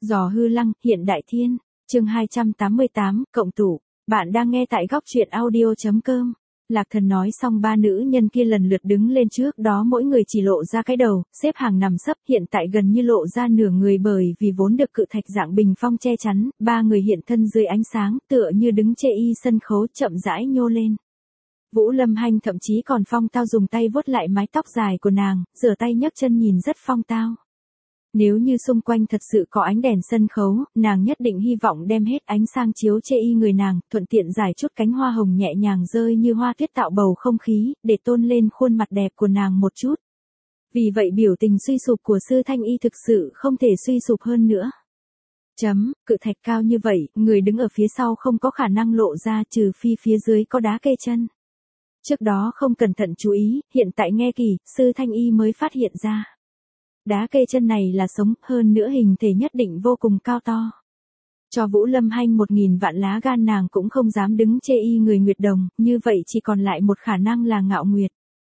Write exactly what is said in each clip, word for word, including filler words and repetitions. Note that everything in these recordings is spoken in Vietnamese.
Giò hư lăng, hiện đại thiên, chương hai trăm tám mươi tám, cộng tủ. Bạn đang nghe tại góc truyện audio.com. Lạc Thần nói xong ba nữ nhân kia lần lượt đứng lên, trước đó mỗi người chỉ lộ ra cái đầu, xếp hàng nằm sấp, hiện tại gần như lộ ra nửa người bởi vì vốn được cự thạch dạng bình phong che chắn, ba người hiện thân dưới ánh sáng, tựa như đứng chê y sân khấu chậm rãi nhô lên. Vũ Lâm Hanh thậm chí còn phong tao dùng tay vuốt lại mái tóc dài của nàng, rửa tay nhấc chân nhìn rất phong tao. Nếu như xung quanh thật sự có ánh đèn sân khấu, nàng nhất định hy vọng đem hết ánh sang chiếu chê y người nàng, thuận tiện giải chút cánh hoa hồng nhẹ nhàng rơi như hoa tuyết tạo bầu không khí, để tôn lên khuôn mặt đẹp của nàng một chút. Vì vậy biểu tình suy sụp của Sư Thanh Y thực sự không thể suy sụp hơn nữa. Chấm, cự thạch cao như vậy, người đứng ở phía sau không có khả năng lộ ra trừ phi phía dưới có đá kê chân. Trước đó không cẩn thận chú ý, hiện tại nghe kỳ, Sư Thanh Y mới phát hiện ra. Đá kê chân này là sống, hơn nữa hình thể nhất định vô cùng cao to. Cho Vũ Lâm Hanh một nghìn vạn lá gan nàng cũng không dám đứng chê y người Nguyệt Đồng, như vậy chỉ còn lại một khả năng là Ngạo Nguyệt.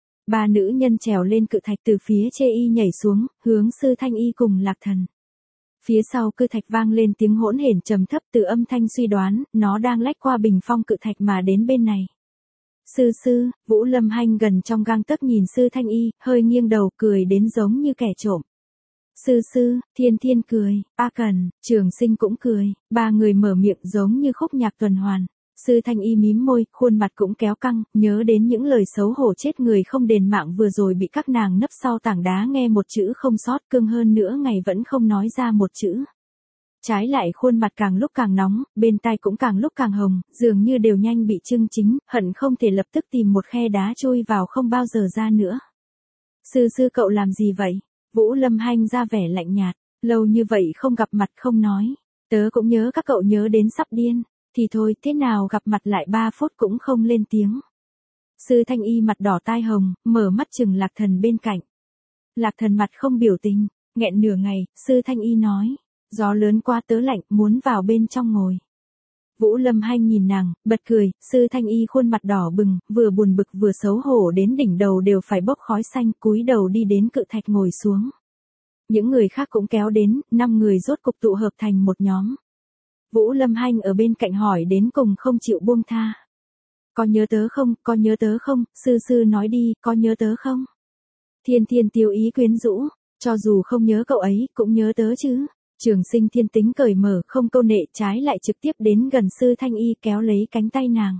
Ba nữ nhân trèo lên cự thạch từ phía chê y nhảy xuống, hướng Sư Thanh Y cùng Lạc Thần. Phía sau cự thạch vang lên tiếng hỗn hển trầm thấp, từ âm thanh suy đoán, nó đang lách qua bình phong cự thạch mà đến bên này. Sư sư, Vũ Lâm Hanh gần trong gang tấc nhìn Sư Thanh Y, hơi nghiêng đầu cười đến giống như kẻ trộm. Sư sư, Thiên Thiên cười, A Cần, Trường Sinh cũng cười, ba người mở miệng giống như khúc nhạc tuần hoàn. Sư Thanh Y mím môi, khuôn mặt cũng kéo căng, nhớ đến những lời xấu hổ chết người không đền mạng vừa rồi bị các nàng nấp sau tảng đá nghe một chữ không sót, cưng hơn nữa ngày vẫn không nói ra một chữ. Trái lại khuôn mặt càng lúc càng nóng, bên tai cũng càng lúc càng hồng, dường như đều nhanh bị chưng chính, hận không thể lập tức tìm một khe đá chui vào không bao giờ ra nữa. Sư sư cậu làm gì vậy? Vũ Lâm Hanh ra vẻ lạnh nhạt, lâu như vậy không gặp mặt không nói. Tớ cũng nhớ các cậu nhớ đến sắp điên, thì thôi thế nào gặp mặt lại ba phút cũng không lên tiếng. Sư Thanh Y mặt đỏ tai hồng, mở mắt chừng Lạc Thần bên cạnh. Lạc Thần mặt không biểu tình, nghẹn nửa ngày, Sư Thanh Y nói. Gió lớn qua tớ lạnh, muốn vào bên trong ngồi. Vũ Lâm Hanh nhìn nàng, bật cười, Sư Thanh Y khuôn mặt đỏ bừng, vừa buồn bực vừa xấu hổ đến đỉnh đầu đều phải bốc khói xanh, cúi đầu đi đến cự thạch ngồi xuống. Những người khác cũng kéo đến, năm người rốt cục tụ hợp thành một nhóm. Vũ Lâm Hanh ở bên cạnh hỏi đến cùng không chịu buông tha. Có nhớ tớ không, có nhớ tớ không, sư sư nói đi, có nhớ tớ không? Thiên Thiên tiêu ý quyến rũ, cho dù không nhớ cậu ấy, cũng nhớ tớ chứ. Trường Sinh thiên tính cởi mở, không câu nệ, trái lại trực tiếp đến gần Sư Thanh Y kéo lấy cánh tay nàng.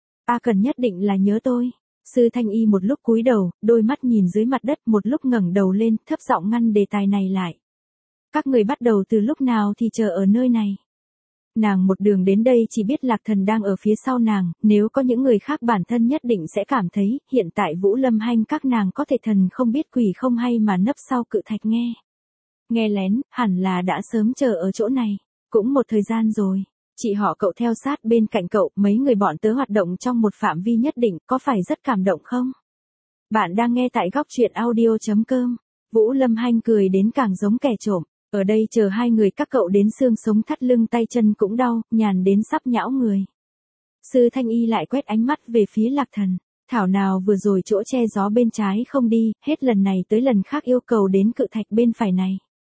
A Cần nhất định là nhớ tôi. Sư Thanh Y một lúc cúi đầu, đôi mắt nhìn dưới mặt đất, một lúc ngẩng đầu lên, thấp giọng ngăn đề tài này lại. Các người bắt đầu từ lúc nào thì chờ ở nơi này. Nàng một đường đến đây chỉ biết Lạc Thần đang ở phía sau nàng, nếu có những người khác bản thân nhất định sẽ cảm thấy, hiện tại Vũ Lâm Hanh các nàng có thể thần không biết quỷ không hay mà nấp sau cự thạch nghe. Nghe lén, hẳn là đã sớm chờ ở chỗ này, cũng một thời gian rồi. Chị họ cậu theo sát bên cạnh cậu, mấy người bọn tớ hoạt động trong một phạm vi nhất định, có phải rất cảm động không? Bạn đang nghe tại góc truyện audio.com. Vũ Lâm Hanh cười đến càng giống kẻ trộm, ở đây chờ hai người các cậu đến xương sống thắt lưng tay chân cũng đau, nhàn đến sắp nhão người. Sư Thanh Y lại quét ánh mắt về phía Lạc Thần. Thảo nào vừa rồi chỗ che gió bên trái không đi, hết lần này tới lần khác yêu cầu đến cự thạch bên phải này.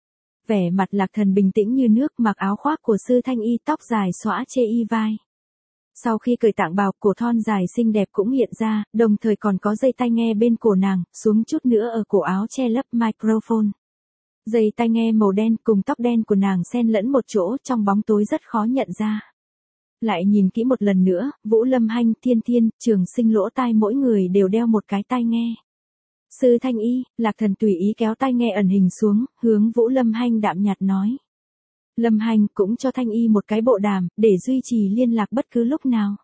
Vẻ mặt Lạc Thần bình tĩnh như nước, mặc áo khoác của Sư Thanh Y, tóc dài xõa chê y vai. Sau khi cởi tạng bào, cổ thon dài xinh đẹp cũng hiện ra, đồng thời còn có dây tai nghe bên cổ nàng, xuống chút nữa ở cổ áo che lấp microphone. Dây tai nghe màu đen cùng tóc đen của nàng xen lẫn một chỗ, trong bóng tối rất khó nhận ra. Lại nhìn kỹ một lần nữa, Vũ Lâm Hanh, Thiên Thiên, Trường Sinh lỗ tai mỗi người đều đeo một cái tai nghe. Sư Thanh Y, Lạc Thần tùy ý kéo tai nghe ẩn hình xuống, hướng Vũ Lâm Hanh đạm nhạt nói. Lâm Hanh cũng cho Thanh Y một cái bộ đàm, để duy trì liên lạc bất cứ lúc nào.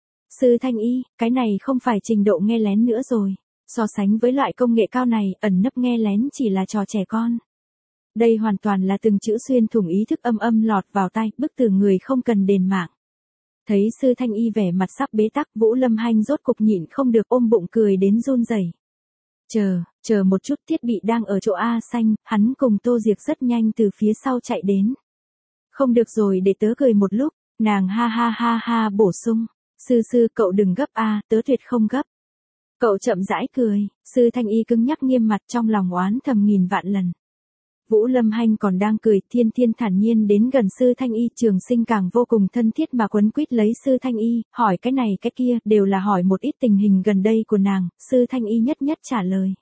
Sư Thanh Y, cái này không phải trình độ nghe lén nữa rồi. So sánh với loại công nghệ cao này, ẩn nấp nghe lén chỉ là trò trẻ con. Đây hoàn toàn là từng chữ xuyên thủng ý thức âm âm lọt vào tai, bức từ người không cần đền mạng. Thấy Sư Thanh Y vẻ mặt sắp bế tắc, Vũ Lâm Hanh rốt cục nhịn không được ôm bụng cười đến run rẩy. Chờ, chờ một chút, thiết bị đang ở chỗ A xanh, hắn cùng Tô Diệc rất nhanh từ phía sau chạy đến. Không được rồi, để tớ cười một lúc, nàng ha ha ha ha bổ sung. Sư sư cậu đừng gấp a, tớ tuyệt không gấp. Cậu chậm rãi cười, Sư Thanh Y cứng nhắc nghiêm mặt trong lòng oán thầm nghìn vạn lần. Vũ Lâm Hanh còn đang cười, Thiên Thiên thản nhiên đến gần Sư Thanh Y, Trường Sinh càng vô cùng thân thiết mà quấn quýt lấy Sư Thanh Y, hỏi cái này cái kia, đều là hỏi một ít tình hình gần đây của nàng, Sư Thanh Y nhất nhất trả lời.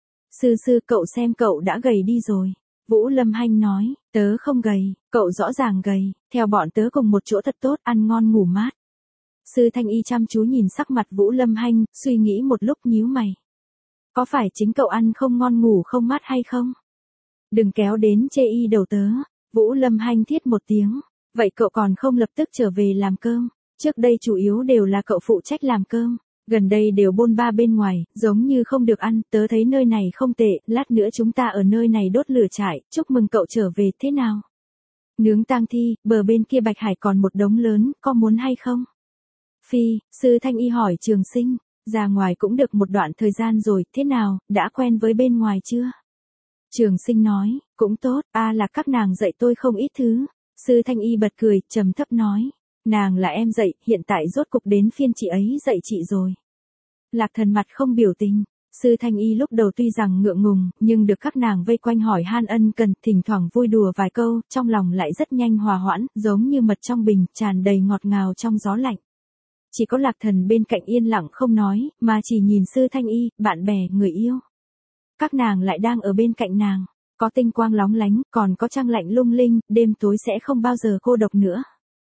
Sư sư, cậu xem cậu đã gầy đi rồi. Vũ Lâm Hanh nói, tớ không gầy, cậu rõ ràng gầy, theo bọn tớ cùng một chỗ thật tốt, ăn ngon ngủ mát. Sư Thanh Y chăm chú nhìn sắc mặt Vũ Lâm Hanh, suy nghĩ một lúc nhíu mày. Có phải chính cậu ăn không ngon ngủ không mát hay không? Đừng kéo đến chê y đầu tớ. Vũ Lâm Hanh thiết một tiếng. Vậy cậu còn không lập tức trở về làm cơm? Trước đây chủ yếu đều là cậu phụ trách làm cơm. Gần đây đều bôn ba bên ngoài, giống như không được ăn. Tớ thấy nơi này không tệ, lát nữa chúng ta ở nơi này đốt lửa trại, chúc mừng cậu trở về thế nào? Nướng tang thi, bờ bên kia Bạch Hải còn một đống lớn, có muốn hay không? Phi, Sư Thanh Y hỏi Trường Sinh, ra ngoài cũng được một đoạn thời gian rồi, thế nào, đã quen với bên ngoài chưa? Trường Sinh nói, cũng tốt, a là các nàng dạy tôi không ít thứ. Sư Thanh Y bật cười, trầm thấp nói, nàng là em dạy, hiện tại rốt cục đến phiên chị ấy dạy chị rồi. Lạc Thần mặt không biểu tình. Sư Thanh Y lúc đầu tuy rằng ngượng ngùng, nhưng được các nàng vây quanh hỏi han ân cần, thỉnh thoảng vui đùa vài câu, trong lòng lại rất nhanh hòa hoãn, giống như mật trong bình, tràn đầy ngọt ngào trong gió lạnh. Chỉ có Lạc Thần bên cạnh yên lặng không nói, mà chỉ nhìn Sư Thanh Y, bạn bè, người yêu. Các nàng lại đang ở bên cạnh nàng, có tinh quang lóng lánh, còn có trăng lạnh lung linh, đêm tối sẽ không bao giờ cô độc nữa.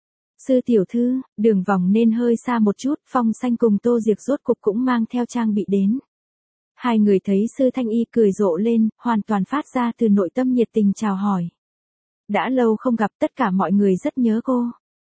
Sư tiểu thư, đường vòng nên hơi xa một chút, Phong Xanh cùng Tô Diệc rốt cục cũng mang theo trang bị đến. Hai người thấy Sư Thanh Y cười rộ lên, hoàn toàn phát ra từ nội tâm nhiệt tình chào hỏi. Đã lâu không gặp, tất cả mọi người rất nhớ cô.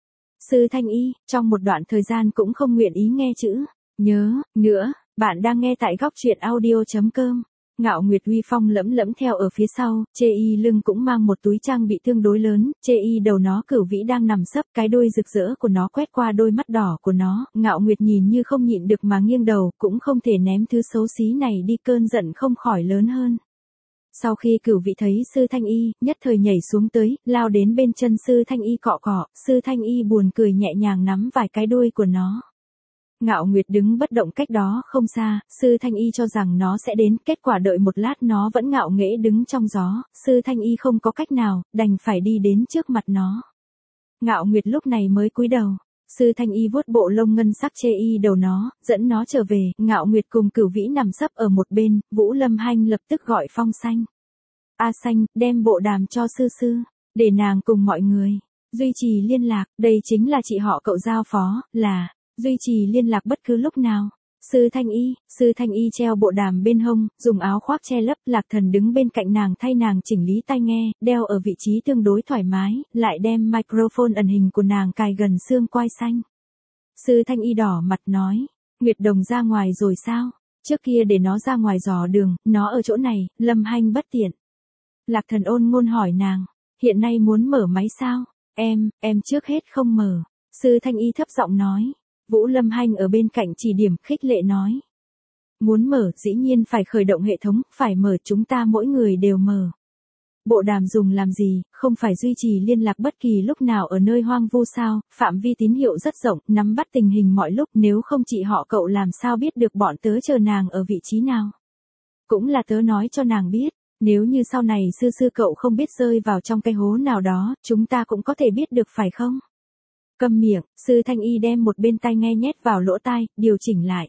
Sư Thanh Y, trong một đoạn thời gian cũng không nguyện ý nghe chữ nhớ nữa. Bạn đang nghe tại góc truyện audio chấm com. Ngạo Nguyệt uy phong lẫm lẫm theo ở phía sau, chê y lưng cũng mang một túi trang bị tương đối lớn, chê y đầu nó cửu vĩ đang nằm sấp, cái đuôi rực rỡ của nó quét qua đôi mắt đỏ của nó, Ngạo Nguyệt nhìn như không nhịn được mà nghiêng đầu, cũng không thể ném thứ xấu xí này đi, cơn giận không khỏi lớn hơn. Sau khi cửu vĩ thấy Sư Thanh Y, nhất thời nhảy xuống tới, lao đến bên chân Sư Thanh Y cọ cọ, Sư Thanh Y buồn cười nhẹ nhàng nắm vài cái đuôi của nó. Ngạo Nguyệt đứng bất động cách đó không xa, Sư Thanh Y cho rằng nó sẽ đến, kết quả đợi một lát nó vẫn ngạo nghễ đứng trong gió, Sư Thanh Y không có cách nào, đành phải đi đến trước mặt nó. Ngạo Nguyệt lúc này mới cúi đầu, Sư Thanh Y vuốt bộ lông ngân sắc chê y đầu nó, dẫn nó trở về, Ngạo Nguyệt cùng Cửu Vĩ nằm sấp ở một bên, Vũ Lâm Hanh lập tức gọi Phong Xanh. A Xanh, đem bộ đàm cho sư sư, để nàng cùng mọi người duy trì liên lạc, đây chính là chị họ cậu giao phó, là duy trì liên lạc bất cứ lúc nào. Sư Thanh Y, Sư Thanh Y treo bộ đàm bên hông, dùng áo khoác che lấp, Lạc Thần đứng bên cạnh nàng thay nàng chỉnh lý tai nghe, đeo ở vị trí tương đối thoải mái, lại đem microphone ẩn hình của nàng cài gần xương quai xanh. Sư Thanh Y đỏ mặt nói, Nguyệt Đồng ra ngoài rồi sao? Trước kia để nó ra ngoài dò đường, nó ở chỗ này, Lâm Hanh bất tiện. Lạc Thần ôn ngôn hỏi nàng, hiện nay muốn mở máy sao? Em, em trước hết không mở. Sư Thanh Y thấp giọng nói. Vũ Lâm Hanh ở bên cạnh chỉ điểm khích lệ nói. Muốn mở, dĩ nhiên phải khởi động hệ thống, phải mở, chúng ta mỗi người đều mở. Bộ đàm dùng làm gì, không phải duy trì liên lạc bất kỳ lúc nào ở nơi hoang vu sao, phạm vi tín hiệu rất rộng, nắm bắt tình hình mọi lúc, nếu không chị họ cậu làm sao biết được bọn tớ chờ nàng ở vị trí nào. Cũng là tớ nói cho nàng biết, nếu như sau này sư sư cậu không biết rơi vào trong cái hố nào đó, chúng ta cũng có thể biết được phải không? Câm miệng, Sư Thanh Y đem một bên tai nghe nhét vào lỗ tai, điều chỉnh lại.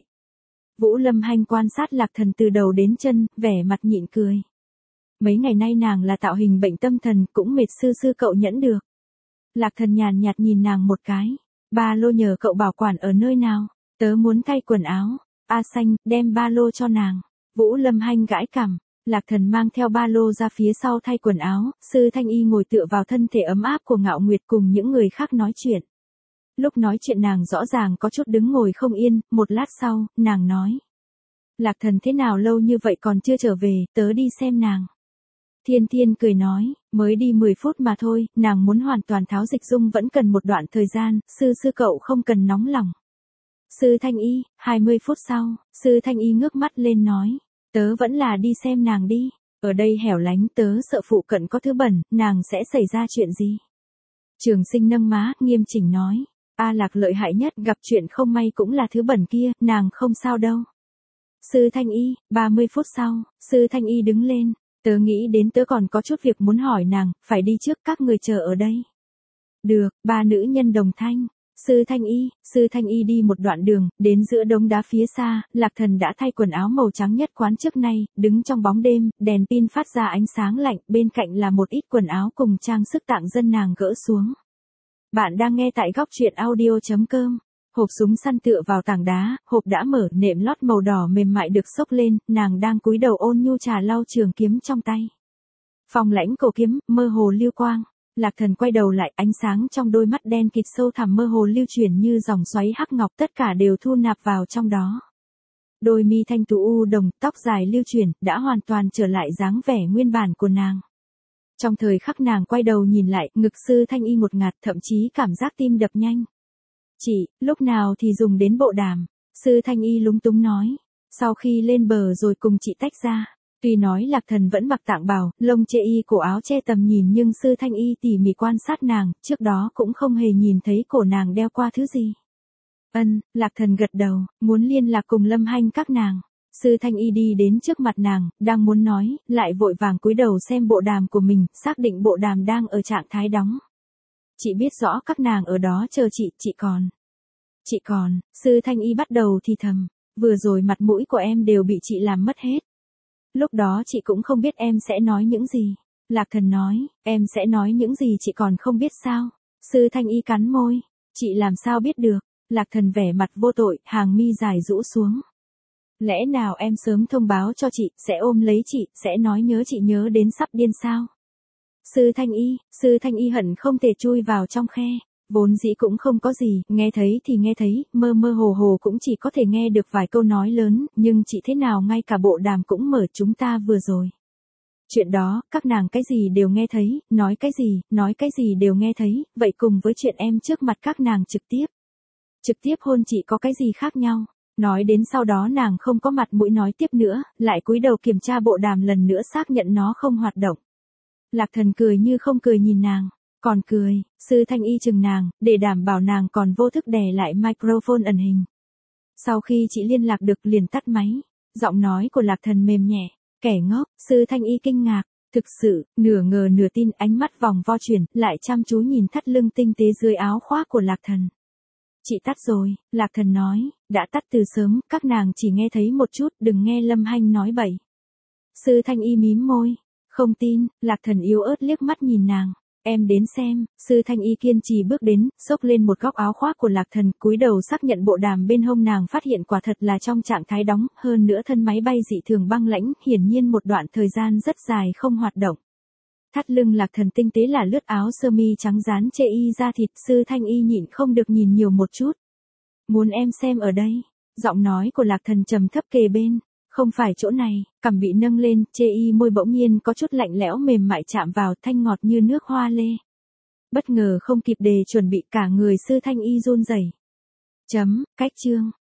Vũ Lâm Hanh quan sát Lạc Thần từ đầu đến chân, vẻ mặt nhịn cười. Mấy ngày nay nàng là tạo hình bệnh tâm thần, cũng mệt sư sư cậu nhẫn được. Lạc Thần nhàn nhạt nhìn nàng một cái. Ba lô nhờ cậu bảo quản ở nơi nào? Tớ muốn thay quần áo. A Xanh, đem ba lô cho nàng. Vũ Lâm Hanh gãi cằm. Lạc Thần mang theo ba lô ra phía sau thay quần áo, Sư Thanh Y ngồi tựa vào thân thể ấm áp của Ngạo Nguyệt cùng những người khác nói chuyện. Lúc nói chuyện nàng rõ ràng có chút đứng ngồi không yên, một lát sau, nàng nói. Lạc Thần thế nào lâu như vậy còn chưa trở về, tớ đi xem nàng. Thiên Thiên cười nói, mới đi mười phút mà thôi, nàng muốn hoàn toàn tháo dịch dung vẫn cần một đoạn thời gian, sư sư cậu không cần nóng lòng. Sư Thanh Y, hai mươi phút sau, Sư Thanh Y ngước mắt lên nói. Tớ vẫn là đi xem nàng đi, ở đây hẻo lánh, tớ sợ phụ cận có thứ bẩn, nàng sẽ xảy ra chuyện gì. Trường Sinh nâng má, nghiêm chỉnh nói. A Lạc lợi hại nhất, gặp chuyện không may cũng là thứ bẩn kia, nàng không sao đâu. Sư Thanh Y, ba mươi phút sau, Sư Thanh Y đứng lên. Tớ nghĩ đến tớ còn có chút việc muốn hỏi nàng, phải đi trước, các người chờ ở đây. Được, ba nữ nhân đồng thanh. Sư Thanh Y, Sư Thanh Y đi một đoạn đường, đến giữa đống đá phía xa, Lạc Thần đã thay quần áo màu trắng nhất quán trước nay, đứng trong bóng đêm, đèn pin phát ra ánh sáng lạnh, bên cạnh là một ít quần áo cùng trang sức tặng dân nàng gỡ xuống. Bạn đang nghe tại góc truyện audio chấm com. Hộp súng săn tựa vào tảng đá, hộp đã mở, nệm lót màu đỏ mềm mại được xốc lên, nàng đang cúi đầu ôn nhu trà lau trường kiếm trong tay. Phong lãnh cổ kiếm, mơ hồ lưu quang. Lạc Thần quay đầu lại, ánh sáng trong đôi mắt đen kịt sâu thẳm mơ hồ lưu chuyển như dòng xoáy hắc ngọc, tất cả đều thu nạp vào trong đó. Đôi mi thanh tú u đồng, tóc dài lưu chuyển, đã hoàn toàn trở lại dáng vẻ nguyên bản của nàng. Trong thời khắc nàng quay đầu nhìn lại, ngực Sư Thanh Y một ngạt, thậm chí cảm giác tim đập nhanh. Chị, lúc nào thì dùng đến bộ đàm? Sư Thanh Y lúng túng nói. Sau khi lên bờ rồi cùng chị tách ra. Tuy nói Lạc Thần vẫn mặc tạng bào, lông chê y cổ áo che tầm nhìn nhưng Sư Thanh Y tỉ mỉ quan sát nàng, trước đó cũng không hề nhìn thấy cổ nàng đeo qua thứ gì. Ân, Lạc Thần gật đầu, muốn liên lạc cùng Lâm Hanh các nàng. Sư Thanh Y đi đến trước mặt nàng, đang muốn nói, lại vội vàng cúi đầu xem bộ đàm của mình, xác định bộ đàm đang ở trạng thái đóng. Chị biết rõ các nàng ở đó chờ chị, chị còn. Chị còn, Sư Thanh Y bắt đầu thì thầm, vừa rồi mặt mũi của em đều bị chị làm mất hết. Lúc đó chị cũng không biết em sẽ nói những gì. Lạc Thần nói, em sẽ nói những gì chị còn không biết sao. Sư Thanh Y cắn môi, chị làm sao biết được. Lạc Thần vẻ mặt vô tội, hàng mi dài rũ xuống. Lẽ nào em sớm thông báo cho chị, sẽ ôm lấy chị, sẽ nói nhớ chị nhớ đến sắp điên sao? Sư Thanh Y, Sư Thanh Y hận không thể chui vào trong khe. Vốn dĩ cũng không có gì, nghe thấy thì nghe thấy, mơ mơ hồ hồ cũng chỉ có thể nghe được vài câu nói lớn, nhưng chị thế nào ngay cả bộ đàm cũng mở chúng ta vừa rồi. Chuyện đó, các nàng cái gì đều nghe thấy, nói cái gì, nói cái gì đều nghe thấy, vậy cùng với chuyện em trước mặt các nàng trực tiếp. Trực tiếp hôn chị có cái gì khác nhau? Nói đến sau đó nàng không có mặt mũi nói tiếp nữa, lại cúi đầu kiểm tra bộ đàm lần nữa xác nhận nó không hoạt động. Lạc Thần cười như không cười nhìn nàng. Còn cười, Sư Thanh Y chừng nàng, để đảm bảo nàng còn vô thức đè lại microphone ẩn hình. Sau khi chị liên lạc được liền tắt máy, giọng nói của Lạc Thần mềm nhẹ, kẻ ngốc, Sư Thanh Y kinh ngạc, thực sự, nửa ngờ nửa tin, ánh mắt vòng vo chuyển, lại chăm chú nhìn thắt lưng tinh tế dưới áo khoác của Lạc Thần. Chị tắt rồi, Lạc Thần nói, đã tắt từ sớm, các nàng chỉ nghe thấy một chút, đừng nghe Lâm Hanh nói bậy. Sư Thanh Y mím môi, không tin, Lạc Thần yếu ớt liếc mắt nhìn nàng. Em đến xem, Sư Thanh Y kiên trì bước đến, xốc lên một góc áo khoác của Lạc Thần, cúi đầu xác nhận bộ đàm bên hông nàng phát hiện quả thật là trong trạng thái đóng, hơn nữa thân máy bay dị thường băng lãnh, hiển nhiên một đoạn thời gian rất dài không hoạt động. Thắt lưng Lạc Thần tinh tế là lướt áo sơ mi trắng dán chê y da thịt, Sư Thanh Y nhịn không được nhìn nhiều một chút. Muốn em xem ở đây, giọng nói của Lạc Thần trầm thấp kề bên. Không phải chỗ này, cằm bị nâng lên, chê y môi bỗng nhiên có chút lạnh lẽo mềm mại chạm vào, thanh ngọt như nước hoa lê. Bất ngờ không kịp đề chuẩn bị, cả người Sư Thanh Y run rẩy. Chấm, cách chương.